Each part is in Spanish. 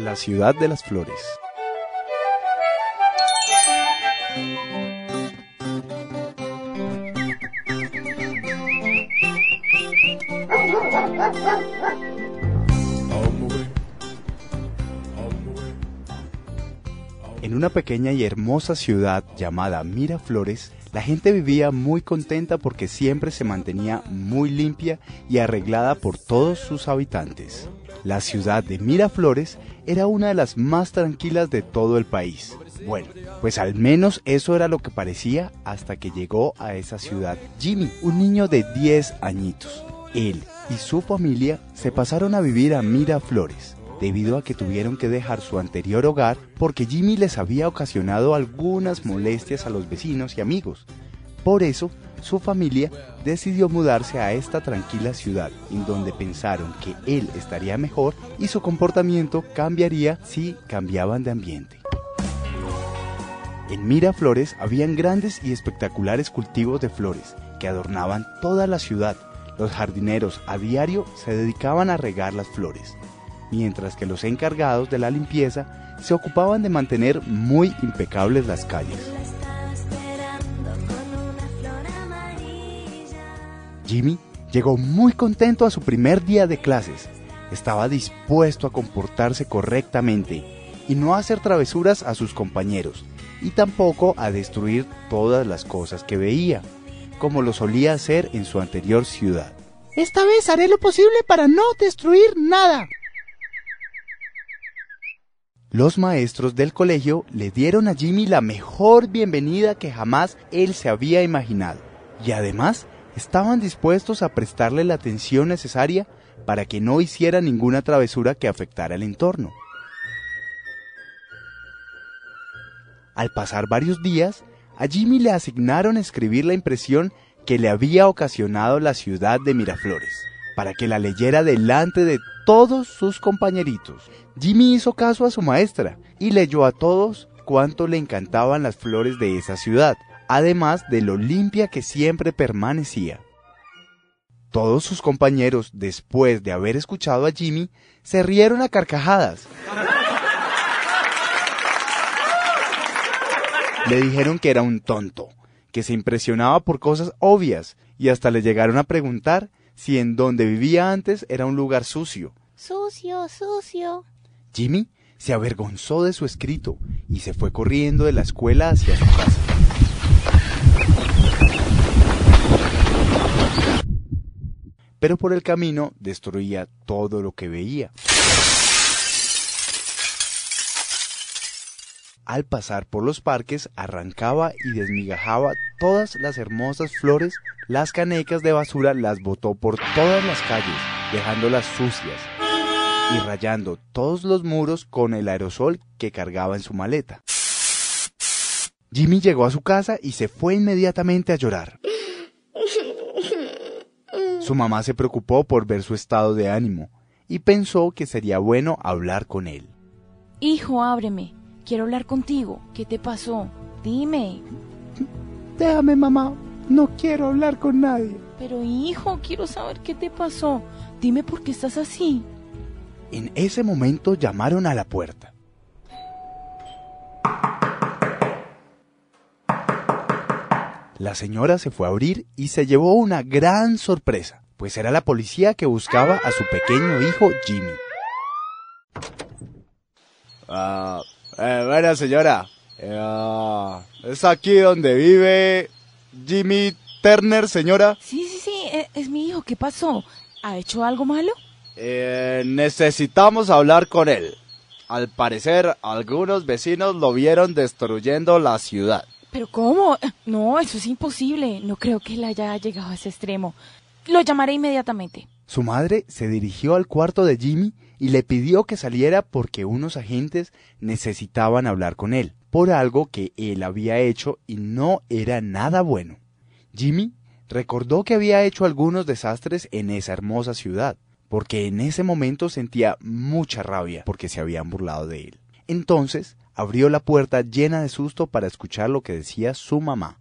La ciudad de las flores. En una pequeña y hermosa ciudad llamada Miraflores, la gente vivía muy contenta porque siempre se mantenía muy limpia y arreglada por todos sus habitantes. La ciudad de Miraflores era una de las más tranquilas de todo el país. Bueno, pues al menos eso era lo que parecía hasta que llegó a esa ciudad Jimmy, un niño de 10 añitos. Él y su familia se pasaron a vivir a Miraflores, debido a que tuvieron que dejar su anterior hogar porque Jimmy les había ocasionado algunas molestias a los vecinos y amigos. Por eso, su familia decidió mudarse a esta tranquila ciudad, en donde pensaron que él estaría mejor y su comportamiento cambiaría si cambiaban de ambiente. En Miraflores habían grandes y espectaculares cultivos de flores que adornaban toda la ciudad. Los jardineros a diario se dedicaban a regar las flores, mientras que los encargados de la limpieza se ocupaban de mantener muy impecables las calles. Jimmy llegó muy contento a su primer día de clases. Estaba dispuesto a comportarse correctamente y no a hacer travesuras a sus compañeros, y tampoco a destruir todas las cosas que veía, como lo solía hacer en su anterior ciudad. Esta vez haré lo posible para no destruir nada. Los maestros del colegio le dieron a Jimmy la mejor bienvenida que jamás él se había imaginado, y además estaban dispuestos a prestarle la atención necesaria para que no hiciera ninguna travesura que afectara el entorno. Al pasar varios días, a Jimmy le asignaron escribir la impresión que le había ocasionado la ciudad de Miraflores, para que la leyera delante de todos sus compañeritos. Jimmy hizo caso a su maestra y leyó a todos cuánto le encantaban las flores de esa ciudad, además de lo limpia que siempre permanecía. Todos sus compañeros, después de haber escuchado a Jimmy, se rieron a carcajadas. Le dijeron que era un tonto, que se impresionaba por cosas obvias, y hasta le llegaron a preguntar si en donde vivía antes era un lugar sucio. Sucio, sucio. Jimmy se avergonzó de su escrito y se fue corriendo de la escuela hacia su casa. Pero por el camino destruía todo lo que veía. Al pasar por los parques arrancaba y desmigajaba todas las hermosas flores. Las canecas de basura las botó por todas las calles, dejándolas sucias y rayando todos los muros con el aerosol que cargaba en su maleta. Jimmy llegó a su casa y se fue inmediatamente a llorar. Su mamá se preocupó por ver su estado de ánimo y pensó que sería bueno hablar con él. Hijo, ábreme. Quiero hablar contigo. ¿Qué te pasó? Dime. Déjame, mamá. No quiero hablar con nadie. Pero hijo, quiero saber qué te pasó. Dime por qué estás así. En ese momento llamaron a la puerta. La señora se fue a abrir y se llevó una gran sorpresa, pues era la policía que buscaba a su pequeño hijo Jimmy. Bueno, señora, ¿es aquí donde vive Jimmy Turner, señora? Sí, es mi hijo. ¿Qué pasó? ¿Ha hecho algo malo? Necesitamos hablar con él. Al parecer, algunos vecinos lo vieron destruyendo la ciudad. ¿Pero cómo? No, eso es imposible. No creo que él haya llegado a ese extremo. Lo llamaré inmediatamente. Su madre se dirigió al cuarto de Jimmy y le pidió que saliera porque unos agentes necesitaban hablar con él, por algo que él había hecho y no era nada bueno. Jimmy recordó que había hecho algunos desastres en esa hermosa ciudad, porque en ese momento sentía mucha rabia porque se habían burlado de él. Entonces abrió la puerta llena de susto para escuchar lo que decía su mamá.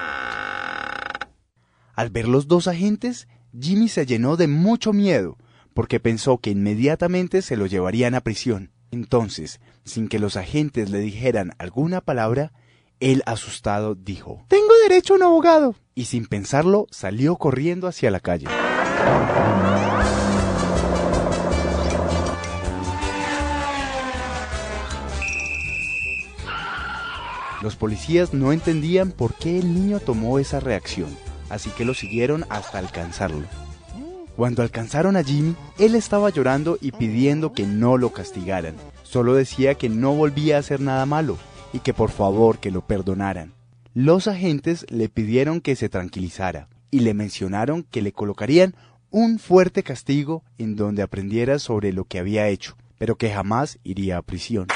Al ver los dos agentes, Jimmy se llenó de mucho miedo, porque pensó que inmediatamente se lo llevarían a prisión. Entonces, sin que los agentes le dijeran alguna palabra, él asustado dijo: Tengo derecho a un abogado. Y sin pensarlo, salió corriendo hacia la calle. Los policías no entendían por qué el niño tomó esa reacción, así que lo siguieron hasta alcanzarlo. Cuando alcanzaron a Jimmy, él estaba llorando y pidiendo que no lo castigaran. Solo decía que no volvía a hacer nada malo y que por favor que lo perdonaran. Los agentes le pidieron que se tranquilizara y le mencionaron que le colocarían un fuerte castigo en donde aprendiera sobre lo que había hecho, pero que jamás iría a prisión.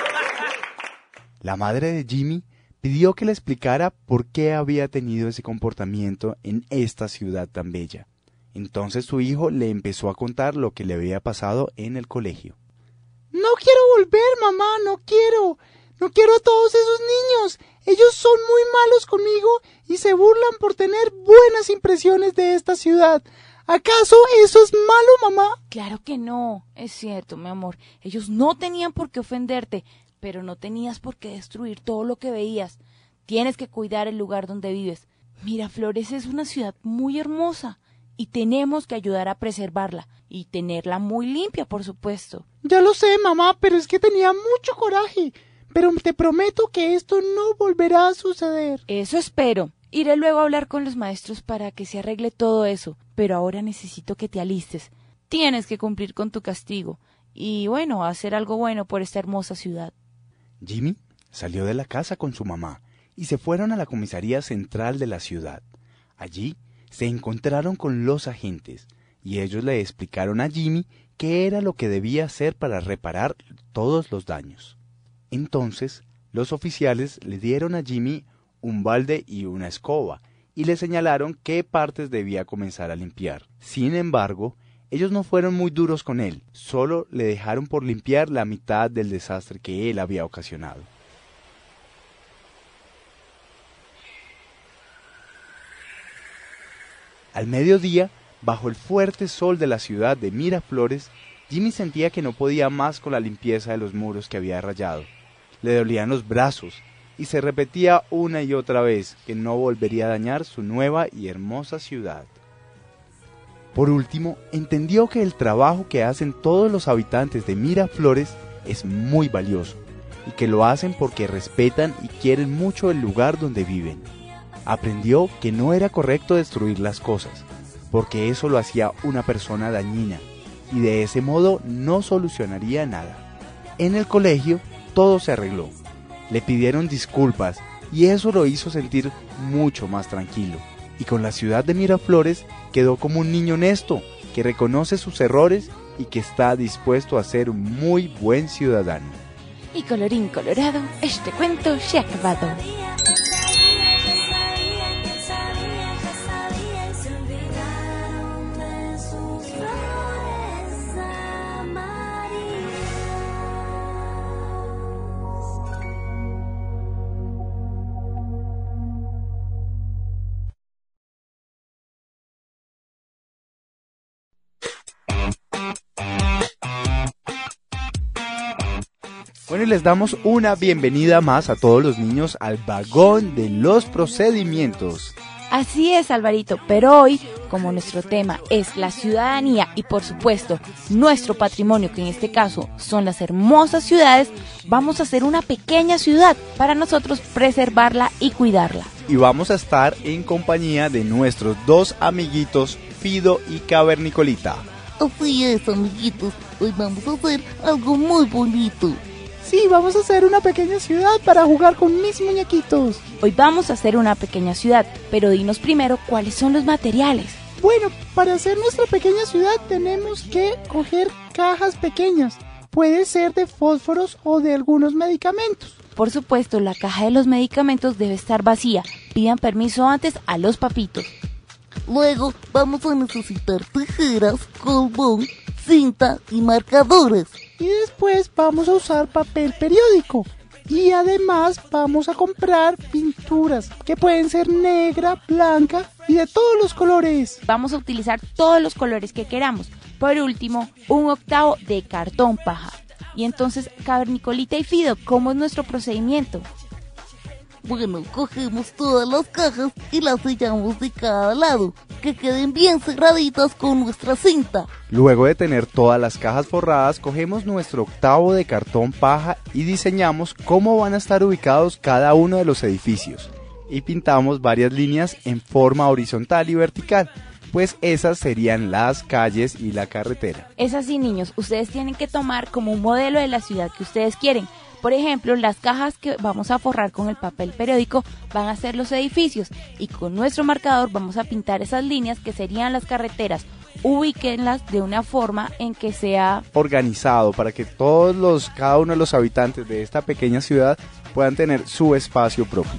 La madre de Jimmy pidió que le explicara por qué había tenido ese comportamiento en esta ciudad tan bella. Entonces su hijo le empezó a contar lo que le había pasado en el colegio. No quiero volver, mamá, no quiero. No quiero a todos esos niños. Ellos son muy malos conmigo y se burlan por tener buenas impresiones de esta ciudad. ¿Acaso eso es malo, mamá? Claro que no, es cierto, mi amor. Ellos no tenían por qué ofenderte, pero no tenías por qué destruir todo lo que veías. Tienes que cuidar el lugar donde vives. Miraflores es una ciudad muy hermosa y tenemos que ayudar a preservarla y tenerla muy limpia, por supuesto. Ya lo sé, mamá, pero es que tenía mucho coraje. Pero te prometo que esto no volverá a suceder. Eso espero. Iré luego a hablar con los maestros para que se arregle todo eso, pero ahora necesito que te alistes. Tienes que cumplir con tu castigo y, bueno, hacer algo bueno por esta hermosa ciudad. Jimmy salió de la casa con su mamá y se fueron a la comisaría central de la ciudad. Allí se encontraron con los agentes y ellos le explicaron a Jimmy qué era lo que debía hacer para reparar todos los daños. Entonces, los oficiales le dieron a Jimmy un balde y una escoba y le señalaron qué partes debía comenzar a limpiar. Sin embargo, ellos no fueron muy duros con él, solo le dejaron por limpiar la mitad del desastre que él había ocasionado. Al mediodía, bajo el fuerte sol de la ciudad de Miraflores, Jimmy sentía que no podía más con la limpieza de los muros que había rayado. Le dolían los brazos y se repetía una y otra vez que no volvería a dañar su nueva y hermosa ciudad. Por último, entendió que el trabajo que hacen todos los habitantes de Miraflores es muy valioso y que lo hacen porque respetan y quieren mucho el lugar donde viven. Aprendió que no era correcto destruir las cosas, porque eso lo hacía una persona dañina y de ese modo no solucionaría nada. En el colegio todo se arregló. Le pidieron disculpas y eso lo hizo sentir mucho más tranquilo. Y con la ciudad de Miraflores quedó como un niño honesto, que reconoce sus errores y que está dispuesto a ser un muy buen ciudadano. Y colorín colorado, este cuento se ha acabado. Bueno, y les damos una bienvenida más a todos los niños al vagón de los procedimientos. Así es, Alvarito, pero hoy, como nuestro tema es la ciudadanía y por supuesto nuestro patrimonio, que en este caso son las hermosas ciudades, vamos a hacer una pequeña ciudad para nosotros preservarla y cuidarla. Y vamos a estar en compañía de nuestros dos amiguitos, Fido y Cavernicolita. Así es, amiguitos, hoy vamos a hacer algo muy bonito. Sí, vamos a hacer una pequeña ciudad para jugar con mis muñequitos. Hoy vamos a hacer una pequeña ciudad, pero dinos primero cuáles son los materiales. Bueno, para hacer nuestra pequeña ciudad tenemos que coger cajas pequeñas. Puede ser de fósforos o de algunos medicamentos. Por supuesto, la caja de los medicamentos debe estar vacía. Pidan permiso antes a los papitos. Luego vamos a necesitar tijeras, carbón, cinta y marcadores. Y después vamos a usar papel periódico. Y además vamos a comprar pinturas que pueden ser negra, blanca y de todos los colores. Vamos a utilizar todos los colores que queramos. Por último, 1/8 de cartón paja. Y entonces, Cavernicolita y Fido, ¿cómo es nuestro procedimiento? Bueno, cogemos todas las cajas y las sellamos de cada lado, que queden bien cerraditas con nuestra cinta. Luego de tener todas las cajas forradas, cogemos nuestro 1/8 de cartón paja y diseñamos cómo van a estar ubicados cada uno de los edificios. Y pintamos varias líneas en forma horizontal y vertical, pues esas serían las calles y la carretera. Es así, niños, ustedes tienen que tomar como un modelo de la ciudad que ustedes quieren. Por ejemplo, las cajas que vamos a forrar con el papel periódico van a ser los edificios y con nuestro marcador vamos a pintar esas líneas que serían las carreteras. Ubíquenlas de una forma en que sea organizado para que cada uno de los habitantes de esta pequeña ciudad puedan tener su espacio propio.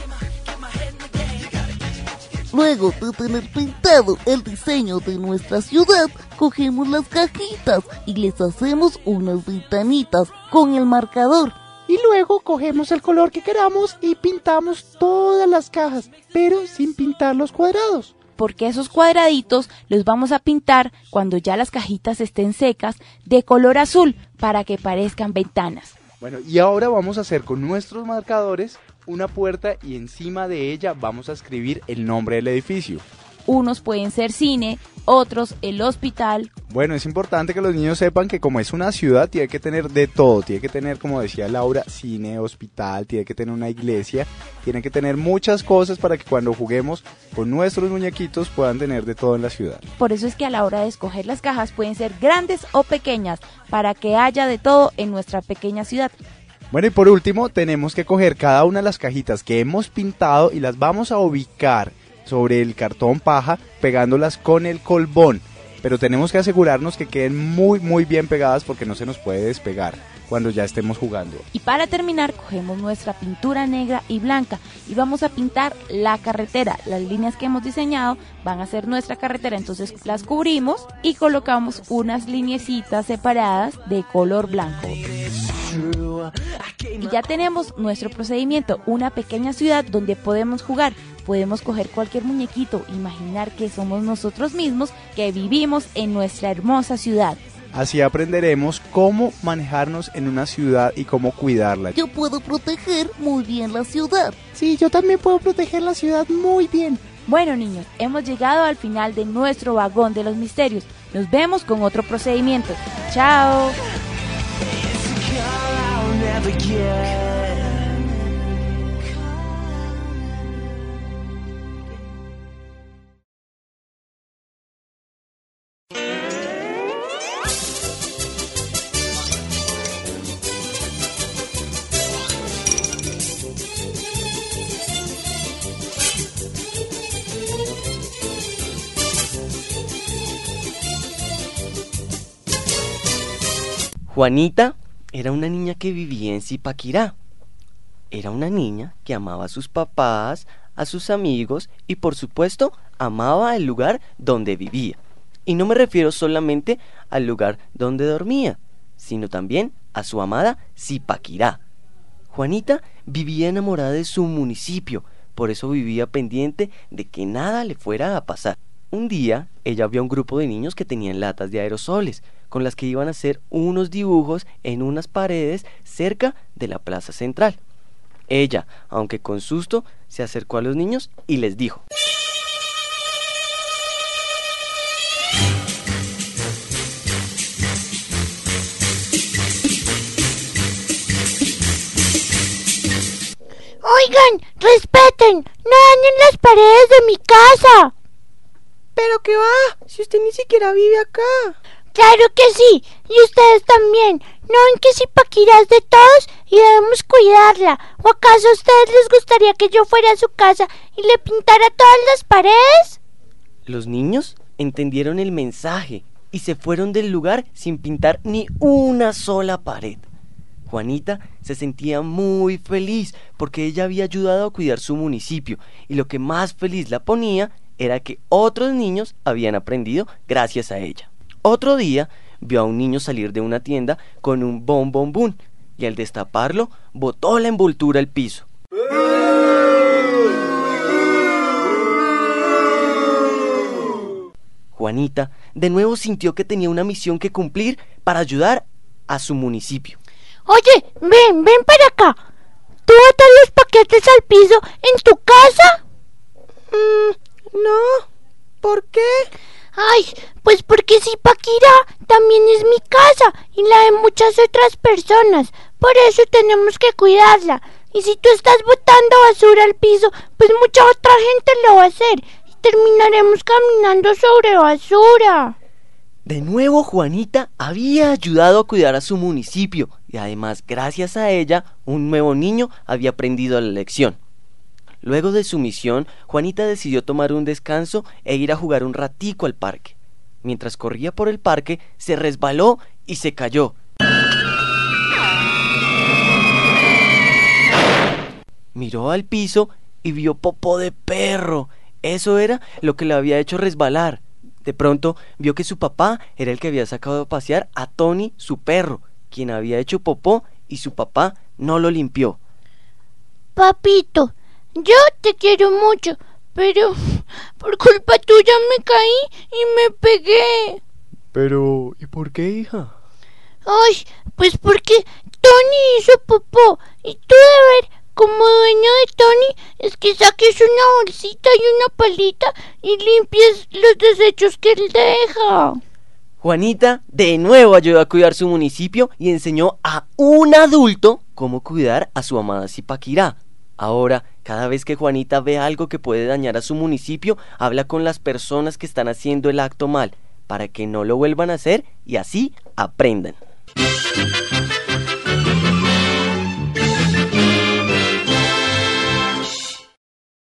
Luego de tener pintado el diseño de nuestra ciudad, cogemos las cajitas y les hacemos unas ventanitas con el marcador. Y luego cogemos el color que queramos y pintamos todas las cajas, pero sin pintar los cuadrados. Porque esos cuadraditos los vamos a pintar cuando ya las cajitas estén secas de color azul para que parezcan ventanas. Bueno, y ahora vamos a hacer con nuestros marcadores una puerta y encima de ella vamos a escribir el nombre del edificio. Unos pueden ser cine, otros el hospital. Bueno, es importante que los niños sepan que como es una ciudad tiene que tener de todo, tiene que tener, como decía Laura, cine, hospital, tiene que tener una iglesia, tiene que tener muchas cosas para que cuando juguemos con nuestros muñequitos puedan tener de todo en la ciudad. Por eso es que a la hora de escoger las cajas pueden ser grandes o pequeñas, para que haya de todo en nuestra pequeña ciudad. Bueno, y por último tenemos que coger cada una de las cajitas que hemos pintado y las vamos a ubicar sobre el cartón paja pegándolas con el colbón, pero tenemos que asegurarnos que queden muy bien pegadas porque no se nos puede despegar cuando ya estemos jugando. Y para terminar cogemos nuestra pintura negra y blanca y vamos a pintar la carretera. Las líneas que hemos diseñado van a ser nuestra carretera, entonces las cubrimos y colocamos unas lineecitas separadas de color blanco. Y ya tenemos nuestro procedimiento, una pequeña ciudad donde podemos jugar. Podemos coger cualquier muñequito, imaginar que somos nosotros mismos que vivimos en nuestra hermosa ciudad. Así aprenderemos cómo manejarnos en una ciudad y cómo cuidarla. Yo puedo proteger muy bien la ciudad. Sí, yo también puedo proteger la ciudad muy bien. Bueno, niños, hemos llegado al final de nuestro vagón de los misterios. Nos vemos con otro procedimiento. ¡Chao! Juanita era una niña que vivía en Zipaquirá. Era una niña que amaba a sus papás, a sus amigos y por supuesto amaba el lugar donde vivía. Y no me refiero solamente al lugar donde dormía, sino también a su amada Zipaquirá. Juanita vivía enamorada de su municipio, por eso vivía pendiente de que nada le fuera a pasar. Un día, ella vio a un grupo de niños que tenían latas de aerosoles, con las que iban a hacer unos dibujos en unas paredes cerca de la plaza central. Ella, aunque con susto, se acercó a los niños y les dijo: Oigan, respeten, no dañen las paredes de mi casa. ¿Pero qué va? Si usted ni siquiera vive acá. Claro que sí, y ustedes también. ¿No ven que Zipaquirá es de todos y debemos cuidarla? ¿O acaso a ustedes les gustaría que yo fuera a su casa y le pintara todas las paredes? Los niños entendieron el mensaje y se fueron del lugar sin pintar ni una sola pared. Juanita se sentía muy feliz porque ella había ayudado a cuidar su municipio y lo que más feliz la ponía era que otros niños habían aprendido gracias a ella. Otro día vio a un niño salir de una tienda con un bombombún y al destaparlo, botó la envoltura al piso. Juanita de nuevo sintió que tenía una misión que cumplir para ayudar a su municipio. Oye, ven para acá. ¿Tú botas los paquetes al piso en tu casa? No. ¿Por qué? Ay, pues porque Zipaquirá también es mi casa y la de muchas otras personas. Por eso tenemos que cuidarla. Y si tú estás botando basura al piso, pues mucha otra gente lo va a hacer. Y terminaremos caminando sobre basura. De nuevo Juanita había ayudado a cuidar a su municipio y además gracias a ella un nuevo niño había aprendido la lección. Luego de su misión, Juanita decidió tomar un descanso e ir a jugar un ratico al parque. Mientras corría por el parque, se resbaló y se cayó. Miró al piso y vio popó de perro. Eso era lo que le había hecho resbalar. De pronto vio que su papá era el que había sacado a pasear a Tony, su perro, quien había hecho popó y su papá no lo limpió. Papito, yo te quiero mucho, pero por culpa tuya me caí y me pegué. Pero, ¿y por qué, hija? Ay, pues porque Tony hizo popó y tú de ver, como dueño de Tony, es que saques una bolsita y una palita y limpies los desechos que él deja. Juanita de nuevo ayudó a cuidar su municipio y enseñó a un adulto cómo cuidar a su amada Zipaquirá. Ahora, cada vez que Juanita ve algo que puede dañar a su municipio, habla con las personas que están haciendo el acto mal, para que no lo vuelvan a hacer y así aprendan.